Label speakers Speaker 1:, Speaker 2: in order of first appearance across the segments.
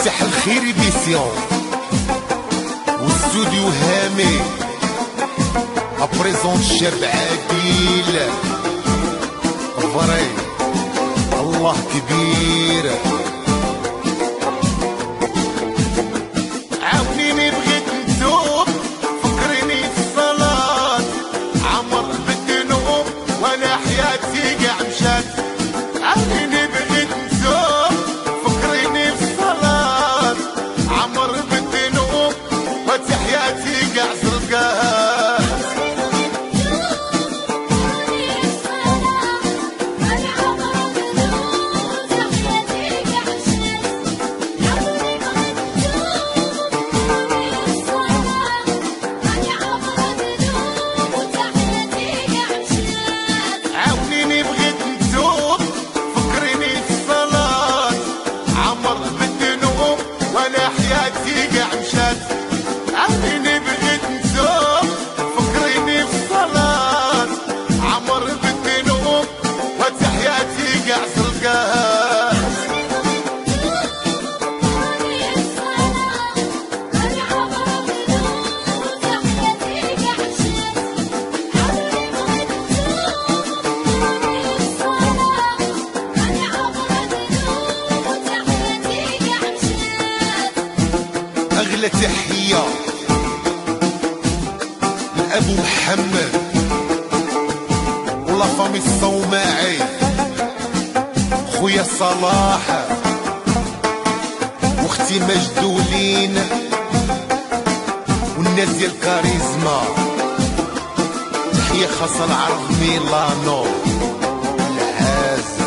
Speaker 1: مفتاح الخير ديسيون واستوديو هامي ابريزون الشاب عادل فري الله كبير. عاونيني بغيت نتوب فكريني في الصلاة عمر بالذنوب وانا حياتي قاع مشات. عاونيني بغيت نتوب فكريني في الصلاة عمر بالذنوب وانا حياتي قاع زرقات. عاونيني بغيت نتوب فكريني في الصلاة عمر بالذنوب وتحياتي قاع زرقات. أغلى تحية لأبو محمد ولا فامي الصوماعي خويا صلاح واختي مجدولين والناس ديال كاريزما. تحية خاصة العرض ميلانو العازم.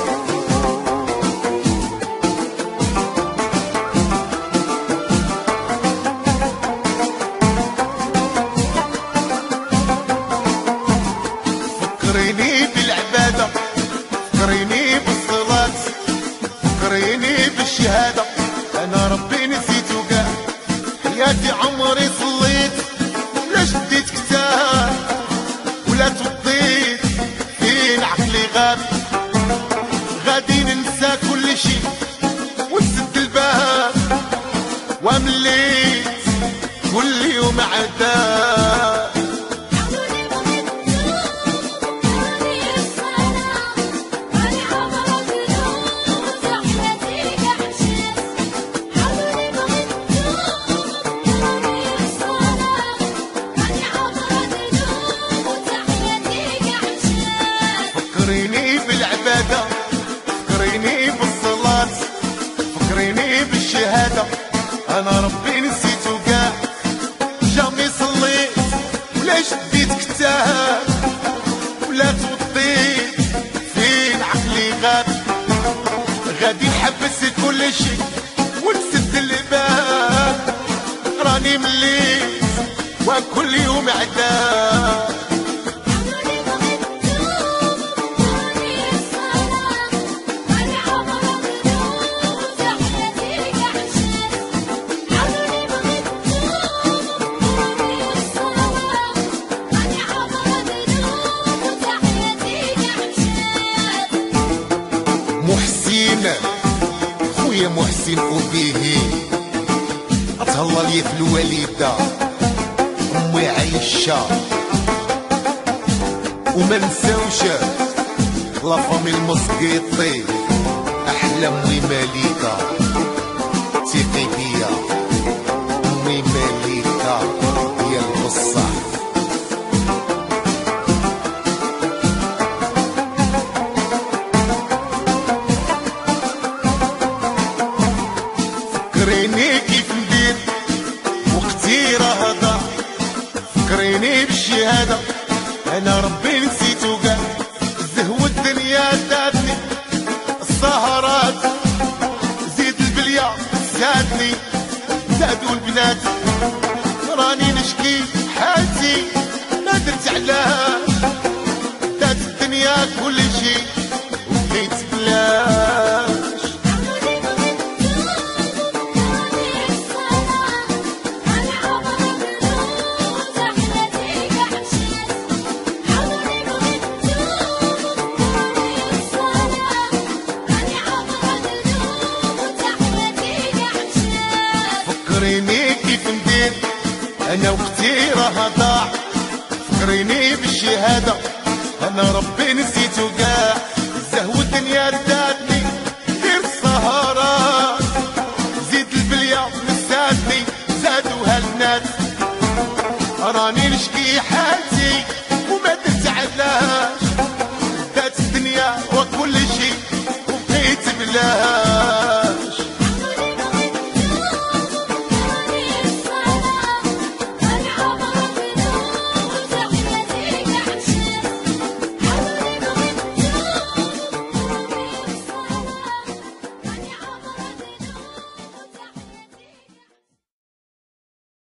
Speaker 1: فكريني بالعبادة فكريني بالصلاة فكريني بالشهادة أنا ربي نسيتو قاع. حياتي عمري صليت ولا شديت كتاب ولا توضيت فين عقلي غاب. غادي ننسى كل شي ونسد الباب ومليت كل يوم عذاب. فكريني بالعبادة فكريني بالصلاة فكريني بالشهادة أنا ربي نسيتو قاع. جامي صليت ولا شديت كتاب ولا توضيت فين عقلي غاب. غادي نحبس كل شي ونسد الباب راني مليت وكل يوم عذاب. محسن خويا محسن وبيه اتهلا لي في الوالده امي عايشه وما نساوش لا فامي المسقيطي احلى امي مليكه تيقي بيا امي مليكه هي البصح. فكريني كيف ندير وقتي راه ضاع فكريني بالشهادة أنا ربي نسيتو قاع. زهو الدنيا زادني السهرات زيد البلية زادني زادو البنات راني نشكي حالتي ما درت علاه. دات الدنيا كل شي وبقيت بلاش. انا وقتي راه ضاع، فكريني بالشهاده انا ربي نسيتو كاع.